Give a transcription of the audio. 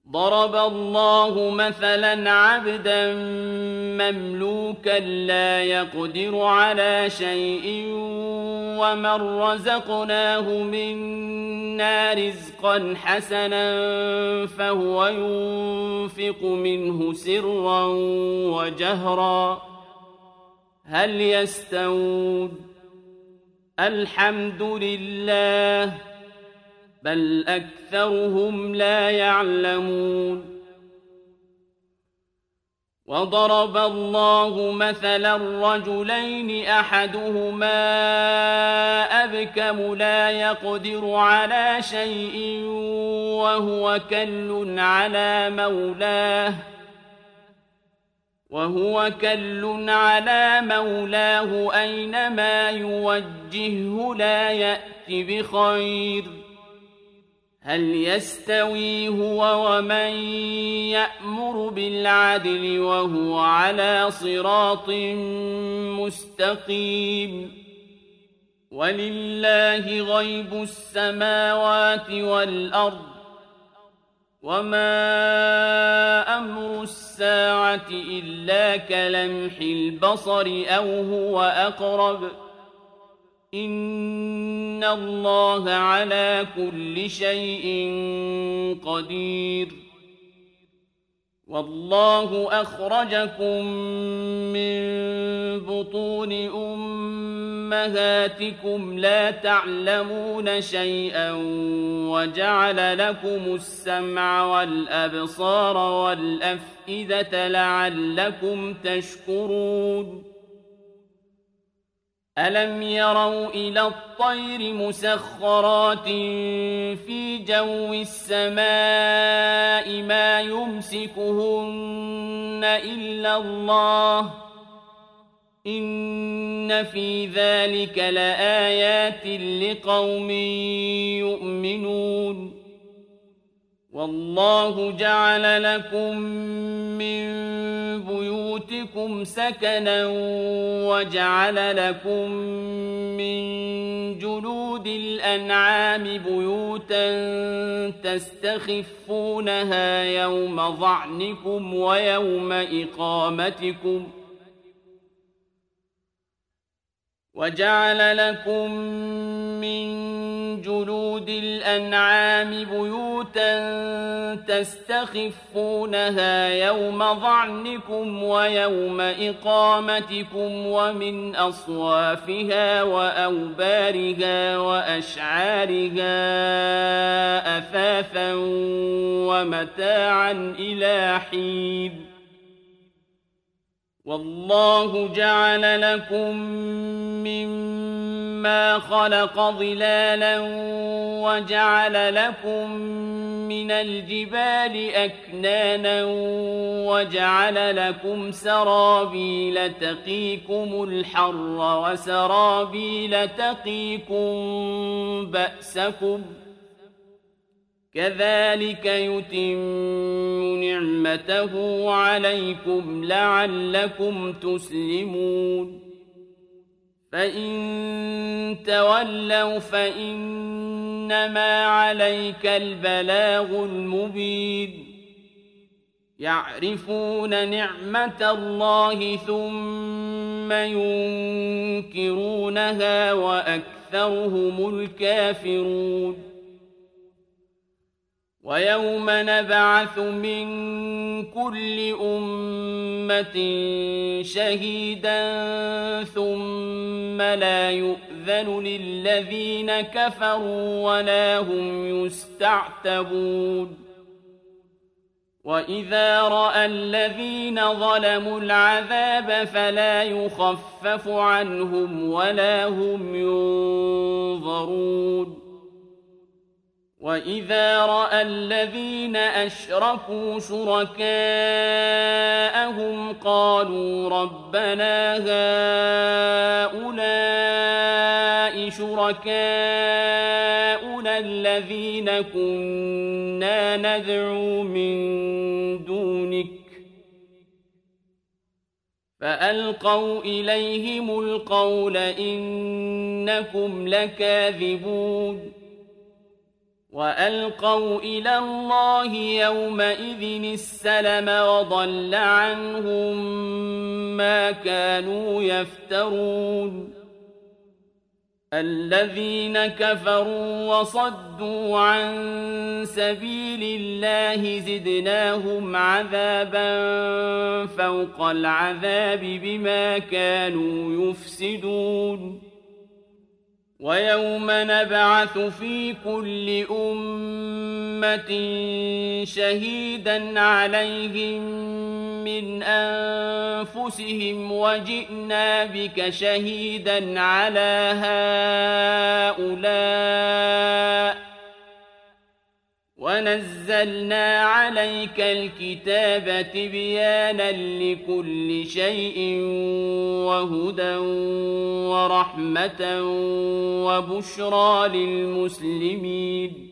ضرب الله مثلا عبدا مملوكا لا يقدر على شيء ومن رزقناه منا رزقا حسنا فهو ينفق منه سرا وجهرا هل يستوون الحمد لله بل أكثرهم لا يعلمون وضرب الله مثلا رجلين أحدهما أبكم لا يقدر على شيء وهو كل على مولاه أينما يوجهه لا يأت بخير هل يستوي هو ومن يأمر بالعدل وهو على صراط مستقيم ولله غيب السماوات والأرض وما أمر الساعة إلا كلمح البصر أو هو أقرب إن الله على كل شيء قدير والله أخرجكم من بطون أمهاتكم لا تعلمون شيئا وجعل لكم السمع والأبصار والأفئدة لعلكم تشكرون ألم يروا إلى الطير مسخرات في جو السماء ما يمسكهن إلا الله إن في ذلك لآيات لقوم يؤمنون والله جعل لكم من بيوتكم سكنا وجعل لكم من جلود الأنعام بيوتا تستخفونها يوم ظعنكم ويوم إقامتكم وجعل لكم من جلود الأنعام بيوتا تستخفونها يوم ظعنكم ويوم إقامتكم ومن أصوافها وأوبارها وأشعارها أثاثا ومتاعا إلى حين والله جعل لكم مما خلق ظلالا وجعل لكم من الجبال أكنانا وجعل لكم سرابيل تقيكم الحر وسرابيل تقيكم بأسكم كذلك يتم نعمته عليكم لعلكم تسلمون فإن تولوا فإنما عليك البلاغ المبين يعرفون نعمة الله ثم ينكرونها وأكثرهم الكافرون ويوم نبعث من كل أمة شهيدا ثم لا يؤذن للذين كفروا ولا هم يستعتبون وإذا رأى الذين ظلموا العذاب فلا يخفف عنهم ولا هم ينظرون وإذا رأى الذين أشركوا شركاءهم قالوا ربنا هؤلاء شركاؤنا الذين كنا ندعو من دونك فألقوا إليهم القول إنكم لكاذبون وألقوا إلى الله يومئذ السلم وضل عنهم ما كانوا يفترون الذين كفروا وصدوا عن سبيل الله زدناهم عذابا فوق العذاب بما كانوا يفسدون ويوم نبعث في كل أمة شهيدا عليهم من أنفسهم وجئنا بك شهيدا على هؤلاء ونزلنا عليك الكتاب تبيانا لكل شيء وهدى ورحمة وبشرى للمسلمين